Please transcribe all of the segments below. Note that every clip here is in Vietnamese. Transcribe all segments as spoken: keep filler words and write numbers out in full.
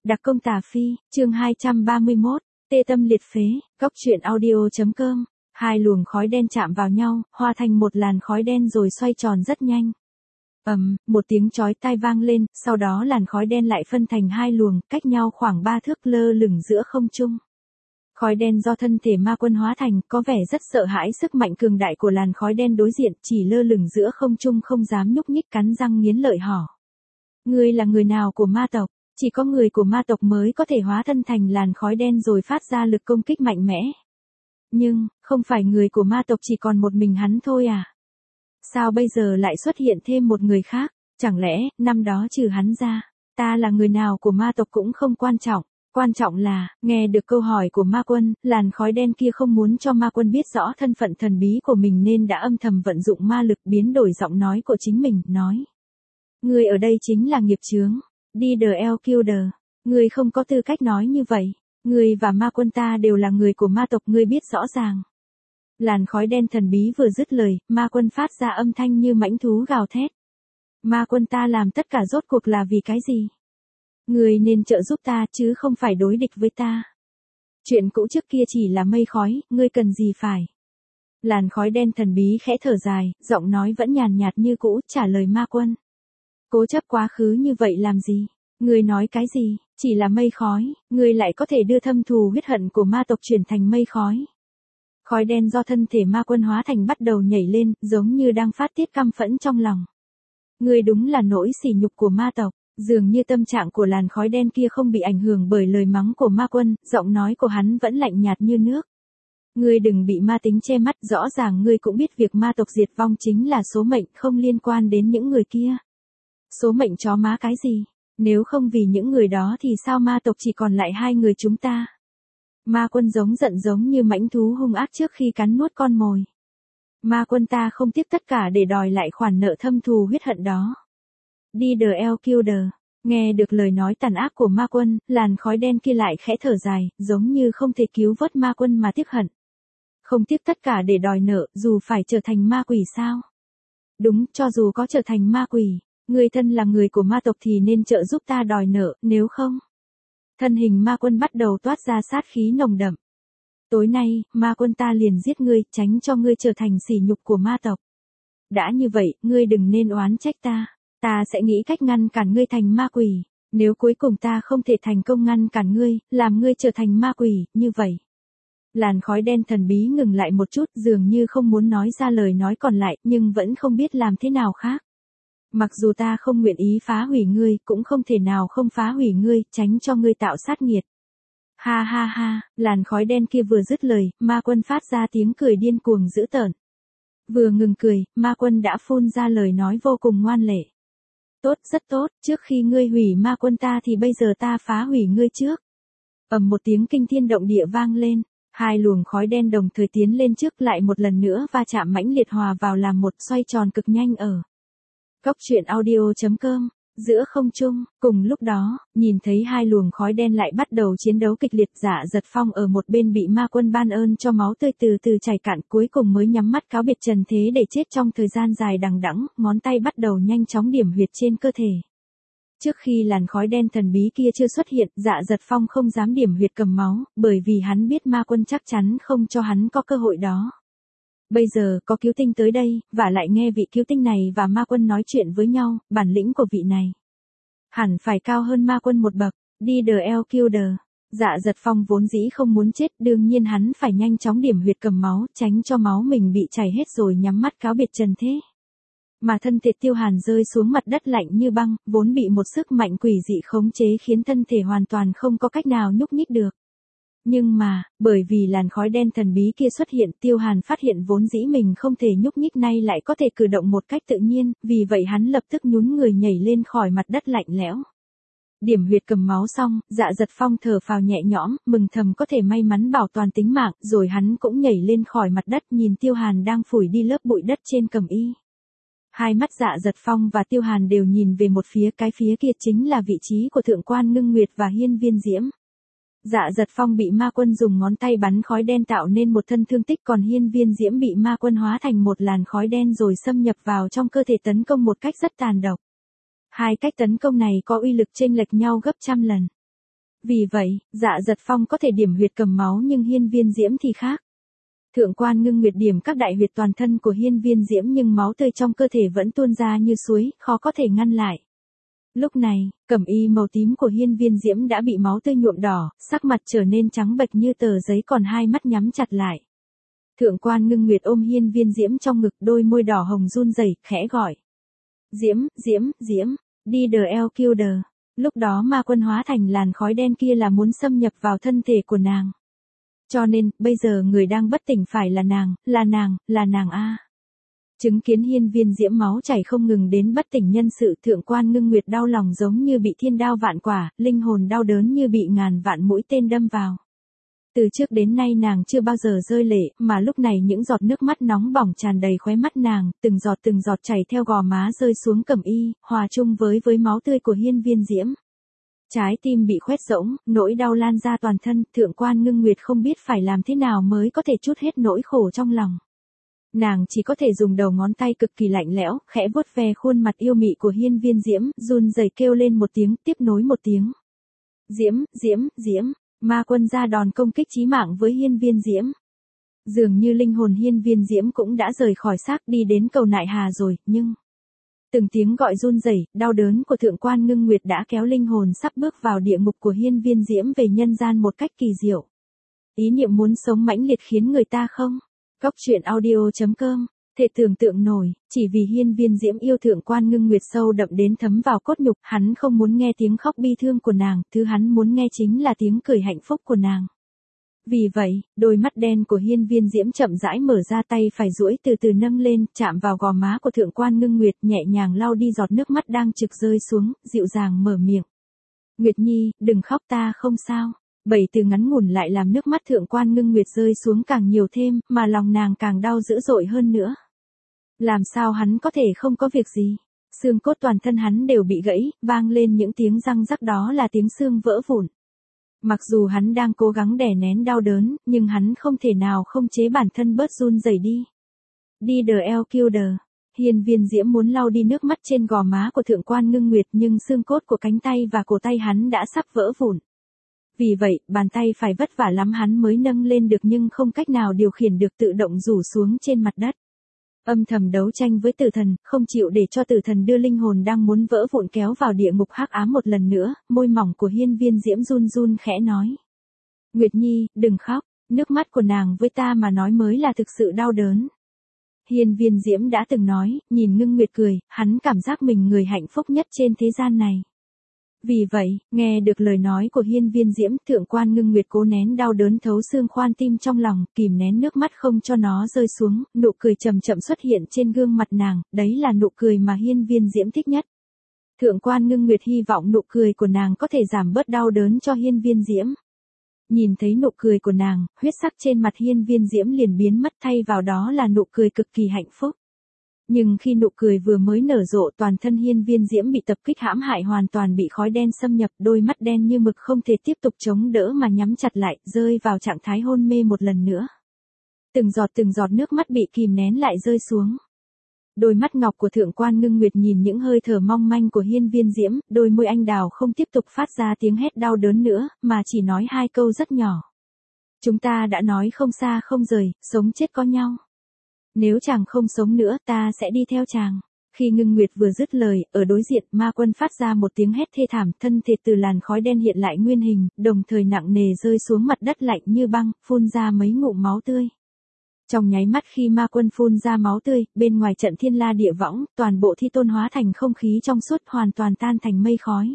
Đặc công tà phi, chương hai trăm ba mươi mốt, tê tâm liệt phế, góc truyện audio.com. Hai luồng khói đen chạm vào nhau, hóa thành một làn khói đen rồi xoay tròn rất nhanh. Ầm, một tiếng chói tai vang lên, sau đó làn khói đen lại phân thành hai luồng, cách nhau khoảng ba thước lơ lửng giữa không trung. Khói đen do thân thể ma quân hóa thành, có vẻ rất sợ hãi sức mạnh cường đại của làn khói đen đối diện, chỉ lơ lửng giữa không trung không dám nhúc nhích, cắn răng nghiến lợi hỏ. Ngươi là người nào của ma tộc? Chỉ có người của ma tộc mới có thể hóa thân thành làn khói đen rồi phát ra lực công kích mạnh mẽ. Nhưng, không phải người của ma tộc chỉ còn một mình hắn thôi à? Sao bây giờ lại xuất hiện thêm một người khác? Chẳng lẽ, năm đó trừ hắn ra, ta là người nào của ma tộc cũng không quan trọng. Quan trọng là, nghe được câu hỏi của ma quân, làn khói đen kia không muốn cho ma quân biết rõ thân phận thần bí của mình nên đã âm thầm vận dụng ma lực biến đổi giọng nói của chính mình, nói. Người ở đây chính là nghiệp chướng. Đi the El Killer. Người không có tư cách nói như vậy. Người và ma quân ta đều là người của ma tộc, ngươi biết rõ ràng. Làn khói đen thần bí vừa dứt lời, ma quân phát ra âm thanh như mãnh thú gào thét. Ma quân ta làm tất cả rốt cuộc là vì cái gì? Người nên trợ giúp ta chứ không phải đối địch với ta. Chuyện cũ trước kia chỉ là mây khói, ngươi cần gì phải? Làn khói đen thần bí khẽ thở dài, giọng nói vẫn nhàn nhạt như cũ, trả lời ma quân. Cố chấp quá khứ như vậy làm gì? Ngươi nói cái gì? Chỉ là mây khói, ngươi lại có thể đưa thâm thù huyết hận của ma tộc chuyển thành mây khói. Khói đen do thân thể ma quân hóa thành bắt đầu nhảy lên, giống như đang phát tiết căm phẫn trong lòng. Ngươi đúng là nỗi sỉ nhục của ma tộc. Dường như tâm trạng của làn khói đen kia không bị ảnh hưởng bởi lời mắng của ma quân, giọng nói của hắn vẫn lạnh nhạt như nước. Ngươi đừng bị ma tính che mắt, rõ ràng ngươi cũng biết việc ma tộc diệt vong chính là số mệnh, không liên quan đến những người kia. Số mệnh chó má cái gì? Nếu không vì những người đó thì sao ma tộc chỉ còn lại hai người chúng ta? Ma quân giống giận giống như mãnh thú hung ác trước khi cắn nuốt con mồi. Ma quân ta không tiếc tất cả để đòi lại khoản nợ thâm thù huyết hận đó. Đi the El Killer. Nghe được lời nói tàn ác của ma quân, làn khói đen kia lại khẽ thở dài, giống như không thể cứu vớt ma quân mà tiếc hận. Không tiếc tất cả để đòi nợ, dù phải trở thành ma quỷ sao? Đúng, cho dù có trở thành ma quỷ, người thân là người của ma tộc thì nên trợ giúp ta đòi nợ, nếu không. Thân hình ma quân bắt đầu toát ra sát khí nồng đậm. Tối nay, ma quân ta liền giết ngươi, tránh cho ngươi trở thành sỉ nhục của ma tộc. Đã như vậy, ngươi đừng nên oán trách ta. Ta sẽ nghĩ cách ngăn cản ngươi thành ma quỷ. Nếu cuối cùng ta không thể thành công ngăn cản ngươi, làm ngươi trở thành ma quỷ, như vậy. Làn khói đen thần bí ngừng lại một chút, dường như không muốn nói ra lời nói còn lại, nhưng vẫn không biết làm thế nào khác. Mặc dù ta không nguyện ý phá hủy ngươi, cũng không thể nào không phá hủy ngươi, tránh cho ngươi tạo sát nghiệt. Ha ha ha, làn khói đen kia vừa dứt lời, ma quân phát ra tiếng cười điên cuồng dữ tợn. Vừa ngừng cười, ma quân đã phun ra lời nói vô cùng ngoan lệ. Tốt, rất tốt, trước khi ngươi hủy ma quân ta thì bây giờ ta phá hủy ngươi trước. Ầm một tiếng kinh thiên động địa vang lên, hai luồng khói đen đồng thời tiến lên trước, lại một lần nữa va chạm mãnh liệt hòa vào làm một, xoay tròn cực nhanh ở góc truyện audio.com. Giữa không trung, cùng lúc đó, nhìn thấy hai luồng khói đen lại bắt đầu chiến đấu kịch liệt, Dạ Dật Phong ở một bên bị ma quân ban ơn cho máu tươi từ từ chảy cạn, cuối cùng mới nhắm mắt cáo biệt trần thế để chết trong thời gian dài đằng đẵng, ngón tay bắt đầu nhanh chóng điểm huyệt trên cơ thể. Trước khi làn khói đen thần bí kia chưa xuất hiện, Dạ Dật Phong không dám điểm huyệt cầm máu, bởi vì hắn biết ma quân chắc chắn không cho hắn có cơ hội đó. Bây giờ, có cứu tinh tới đây, và lại nghe vị cứu tinh này và ma quân nói chuyện với nhau, bản lĩnh của vị này hẳn phải cao hơn ma quân một bậc. Đi the El Killer. Dạ Dật Phong vốn dĩ không muốn chết, đương nhiên hắn phải nhanh chóng điểm huyệt cầm máu, tránh cho máu mình bị chảy hết rồi nhắm mắt cáo biệt trần thế. Mà thân thể Tiêu Hàn rơi xuống mặt đất lạnh như băng, vốn bị một sức mạnh quỷ dị khống chế khiến thân thể hoàn toàn không có cách nào nhúc nhích được. Nhưng mà, bởi vì làn khói đen thần bí kia xuất hiện, Tiêu Hàn phát hiện vốn dĩ mình không thể nhúc nhích nay lại có thể cử động một cách tự nhiên, vì vậy hắn lập tức nhún người nhảy lên khỏi mặt đất lạnh lẽo. Điểm huyệt cầm máu xong, Dạ Dật Phong thở phào nhẹ nhõm, mừng thầm có thể may mắn bảo toàn tính mạng, rồi hắn cũng nhảy lên khỏi mặt đất nhìn Tiêu Hàn đang phủi đi lớp bụi đất trên cẩm y. Hai mắt Dạ Dật Phong và Tiêu Hàn đều nhìn về một phía, cái phía kia chính là vị trí của Thượng quan Ngưng Nguyệt và Hiên Viên Diễm. Dạ Dật Phong bị ma quân dùng ngón tay bắn khói đen tạo nên một thân thương tích, còn Hiên Viên Diễm bị ma quân hóa thành một làn khói đen rồi xâm nhập vào trong cơ thể tấn công một cách rất tàn độc. Hai cách tấn công này có uy lực chênh lệch nhau gấp trăm lần. Vì vậy, Dạ Giật Phong có thể điểm huyệt cầm máu nhưng Hiên Viên Diễm thì khác. Thượng quan Ngưng Nguyệt điểm các đại huyệt toàn thân của Hiên Viên Diễm nhưng máu tươi trong cơ thể vẫn tuôn ra như suối, khó có thể ngăn lại. Lúc này, cẩm y màu tím của Hiên Viên Diễm đã bị máu tươi nhuộm đỏ, sắc mặt trở nên trắng bệch như tờ giấy còn hai mắt nhắm chặt lại. Thượng quan Ngưng Nguyệt ôm Hiên Viên Diễm trong ngực, đôi môi đỏ hồng run rẩy, khẽ gọi. Diễm, Diễm, Diễm, đi the el killer. Lúc đó ma quân hóa thành làn khói đen kia là muốn xâm nhập vào thân thể của nàng. Cho nên, bây giờ người đang bất tỉnh phải là nàng, là nàng, là nàng a. Chứng kiến Hiên Viên Diễm máu chảy không ngừng đến bất tỉnh nhân sự, thượng quan Ngưng Nguyệt đau lòng giống như bị thiên đao vạn quả, linh hồn đau đớn như bị ngàn vạn mũi tên đâm vào. Từ trước đến nay nàng chưa bao giờ rơi lệ, mà lúc này những giọt nước mắt nóng bỏng tràn đầy khóe mắt nàng, từng giọt từng giọt chảy theo gò má rơi xuống cẩm y, hòa chung với với máu tươi của Hiên Viên Diễm. Trái tim bị khoét rỗng, nỗi đau lan ra toàn thân, thượng quan Ngưng Nguyệt không biết phải làm thế nào mới có thể trút hết nỗi khổ trong lòng. Nàng chỉ có thể dùng đầu ngón tay cực kỳ lạnh lẽo, khẽ vuốt ve khuôn mặt yêu mị của Hiên Viên Diễm, run rẩy kêu lên một tiếng, tiếp nối một tiếng. Diễm, Diễm, Diễm, ma quân ra đòn công kích chí mạng với Hiên Viên Diễm. Dường như linh hồn Hiên Viên Diễm cũng đã rời khỏi xác đi đến cầu nại hà rồi, nhưng... Từng tiếng gọi run rẩy, đau đớn của thượng quan Ngưng Nguyệt đã kéo linh hồn sắp bước vào địa ngục của Hiên Viên Diễm về nhân gian một cách kỳ diệu. Ý niệm muốn sống mãnh liệt khiến người ta không. Góc truyện audio chấm com, thể tưởng tượng nổi, chỉ vì Hiên Viên Diễm yêu thượng quan Ngưng Nguyệt sâu đậm đến thấm vào cốt nhục, hắn không muốn nghe tiếng khóc bi thương của nàng, thứ hắn muốn nghe chính là tiếng cười hạnh phúc của nàng. Vì vậy, đôi mắt đen của Hiên Viên Diễm chậm rãi mở ra, tay phải duỗi từ từ nâng lên, chạm vào gò má của thượng quan Ngưng Nguyệt, nhẹ nhàng lau đi giọt nước mắt đang trực rơi xuống, dịu dàng mở miệng. Nguyệt Nhi, đừng khóc, ta không sao. Bảy từ ngắn ngủn lại làm nước mắt thượng quan Ngưng Nguyệt rơi xuống càng nhiều thêm, mà lòng nàng càng đau dữ dội hơn nữa. Làm sao hắn có thể không có việc gì? Xương cốt toàn thân hắn đều bị gãy, vang lên những tiếng răng rắc, đó là tiếng xương vỡ vụn. Mặc dù hắn đang cố gắng đè nén đau đớn, nhưng hắn không thể nào không chế bản thân bớt run rẩy đi. Đi the el killer. Hiên Viên Diễm muốn lau đi nước mắt trên gò má của thượng quan Ngưng Nguyệt nhưng xương cốt của cánh tay và cổ tay hắn đã sắp vỡ vụn. Vì vậy, bàn tay phải vất vả lắm hắn mới nâng lên được nhưng không cách nào điều khiển được, tự động rủ xuống trên mặt đất. Âm thầm đấu tranh với tử thần, không chịu để cho tử thần đưa linh hồn đang muốn vỡ vụn kéo vào địa ngục hắc ám một lần nữa, môi mỏng của Hiên Viên Diễm run run khẽ nói. Nguyệt Nhi, đừng khóc, nước mắt của nàng với ta mà nói mới là thực sự đau đớn. Hiên Viên Diễm đã từng nói, nhìn Ngưng Nguyệt cười, hắn cảm giác mình người hạnh phúc nhất trên thế gian này. Vì vậy, nghe được lời nói của Hiên Viên Diễm, thượng quan Ngưng Nguyệt cố nén đau đớn thấu xương khoan tim trong lòng, kìm nén nước mắt không cho nó rơi xuống, nụ cười chậm chậm xuất hiện trên gương mặt nàng, đấy là nụ cười mà Hiên Viên Diễm thích nhất. Thượng quan Ngưng Nguyệt hy vọng nụ cười của nàng có thể giảm bớt đau đớn cho Hiên Viên Diễm. Nhìn thấy nụ cười của nàng, huyết sắc trên mặt Hiên Viên Diễm liền biến mất, thay vào đó là nụ cười cực kỳ hạnh phúc. Nhưng khi nụ cười vừa mới nở rộ, toàn thân Hiên Viên Diễm bị tập kích hãm hại, hoàn toàn bị khói đen xâm nhập, đôi mắt đen như mực không thể tiếp tục chống đỡ mà nhắm chặt lại, rơi vào trạng thái hôn mê một lần nữa. Từng giọt từng giọt nước mắt bị kìm nén lại rơi xuống. Đôi mắt ngọc của thượng quan Ngưng Nguyệt nhìn những hơi thở mong manh của Hiên Viên Diễm, đôi môi anh đào không tiếp tục phát ra tiếng hét đau đớn nữa, mà chỉ nói hai câu rất nhỏ. Chúng ta đã nói không xa không rời, sống chết có nhau. Nếu chàng không sống nữa, ta sẽ đi theo chàng. Khi Ngưng Nguyệt vừa dứt lời, ở đối diện, ma quân phát ra một tiếng hét thê thảm, thân thể từ làn khói đen hiện lại nguyên hình, đồng thời nặng nề rơi xuống mặt đất lạnh như băng, phun ra mấy ngụm máu tươi. Trong nháy mắt khi ma quân phun ra máu tươi, bên ngoài trận thiên la địa võng, toàn bộ thi tôn hóa thành không khí trong suốt, hoàn toàn tan thành mây khói.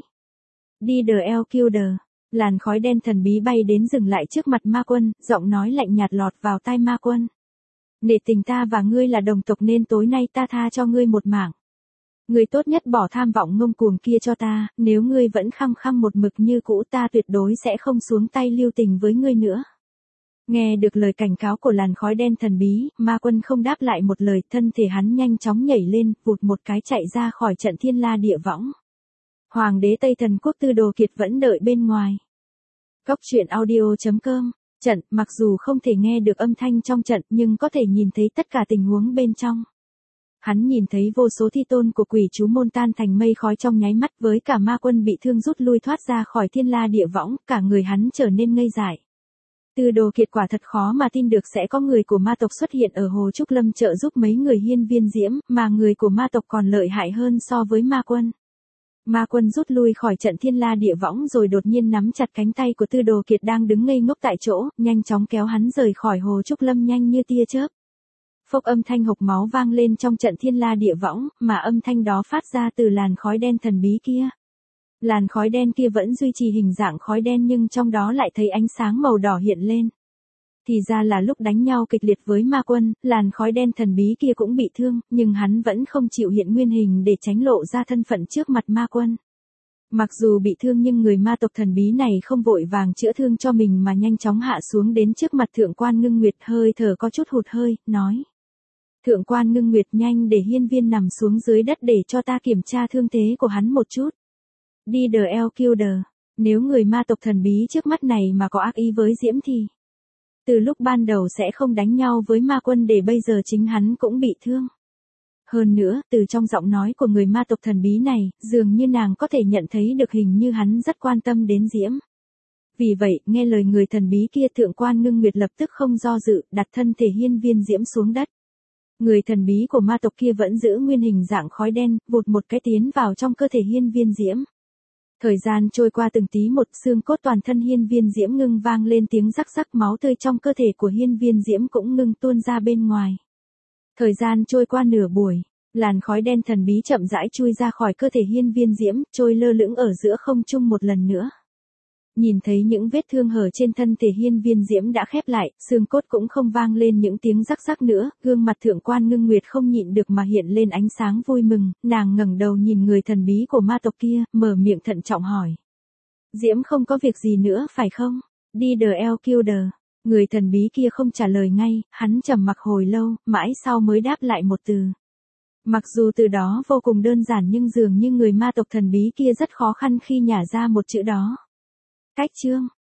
Đi the el killer. Làn khói đen thần bí bay đến dừng lại trước mặt ma quân, giọng nói lạnh nhạt lọt vào tai ma quân. Nể tình ta và ngươi là đồng tộc nên tối nay ta tha cho ngươi một mạng. Ngươi tốt nhất bỏ tham vọng ngông cuồng kia cho ta, nếu ngươi vẫn khăng khăng một mực như cũ ta tuyệt đối sẽ không xuống tay lưu tình với ngươi nữa. Nghe được lời cảnh cáo của làn khói đen thần bí, ma quân không đáp lại một lời, thân thể hắn nhanh chóng nhảy lên, vụt một cái chạy ra khỏi trận thiên la địa võng. Hoàng đế Tây Thần Quốc Tư Đồ Kiệt vẫn đợi bên ngoài. Góc truyện audio chấm com. Trận, mặc dù không thể nghe được âm thanh trong trận nhưng có thể nhìn thấy tất cả tình huống bên trong. Hắn nhìn thấy vô số thi tôn của quỷ chú môn tan thành mây khói trong nháy mắt, với cả ma quân bị thương rút lui thoát ra khỏi thiên la địa võng, cả người hắn trở nên ngây dại. Tư Đồ Kiệt quả thật khó mà tin được sẽ có người của ma tộc xuất hiện ở Hồ Trúc Lâm trợ giúp mấy người hiên viên diễm, mà người của ma tộc còn lợi hại hơn so với ma quân. Ma quân rút lui khỏi trận thiên la địa võng rồi đột nhiên nắm chặt cánh tay của Tư Đồ Kiệt đang đứng ngây ngốc tại chỗ, nhanh chóng kéo hắn rời khỏi Hồ Trúc Lâm nhanh như tia chớp. Phốc, âm thanh hộc máu vang lên trong trận thiên la địa võng, mà âm thanh đó phát ra từ làn khói đen thần bí kia. Làn khói đen kia vẫn duy trì hình dạng khói đen nhưng trong đó lại thấy ánh sáng màu đỏ hiện lên. Thì ra là lúc đánh nhau kịch liệt với ma quân, làn khói đen thần bí kia cũng bị thương, nhưng hắn vẫn không chịu hiện nguyên hình để tránh lộ ra thân phận trước mặt ma quân. Mặc dù bị thương nhưng người ma tộc thần bí này không vội vàng chữa thương cho mình mà nhanh chóng hạ xuống đến trước mặt Thượng quan Ngưng Nguyệt, hơi thở có chút hụt hơi, nói. Thượng quan Ngưng Nguyệt, nhanh để hiên viên nằm xuống dưới đất để cho ta kiểm tra thương thế của hắn một chút. Đi đờ eo kiêu đờ, nếu người ma tộc thần bí trước mắt này mà có ác ý với Diễm thì từ lúc ban đầu sẽ không đánh nhau với ma quân để bây giờ chính hắn cũng bị thương. Hơn nữa, từ trong giọng nói của người ma tộc thần bí này, dường như nàng có thể nhận thấy được hình như hắn rất quan tâm đến Diễm. Vì vậy, nghe lời người thần bí kia, Thượng quan Ngưng Nguyệt lập tức không do dự, đặt thân thể hiên viên Diễm xuống đất. Người thần bí của ma tộc kia vẫn giữ nguyên hình dạng khói đen, vụt một cái tiến vào trong cơ thể hiên viên Diễm. Thời gian trôi qua từng tí một, xương cốt toàn thân hiên viên Diễm ngưng vang lên tiếng rắc rắc, máu tươi trong cơ thể của hiên viên Diễm cũng ngưng tuôn ra bên ngoài. Thời gian trôi qua nửa buổi, làn khói đen thần bí chậm rãi chui ra khỏi cơ thể hiên viên Diễm, trôi lơ lửng ở giữa không trung một lần nữa. Nhìn thấy những vết thương hở trên thân thể hiên viên Diễm đã khép lại, xương cốt cũng không vang lên những tiếng rắc rắc nữa, gương mặt Thượng quan Ngưng Nguyệt không nhịn được mà hiện lên ánh sáng vui mừng, nàng ngẩng đầu nhìn người thần bí của ma tộc kia, mở miệng thận trọng hỏi. Diễm không có việc gì nữa phải không? Đi đờ eo kiêu đờ. Người thần bí kia không trả lời ngay, hắn trầm mặc hồi lâu, mãi sau mới đáp lại một từ. Mặc dù từ đó vô cùng đơn giản nhưng dường như người ma tộc thần bí kia rất khó khăn khi nhả ra một chữ đó. Cách chương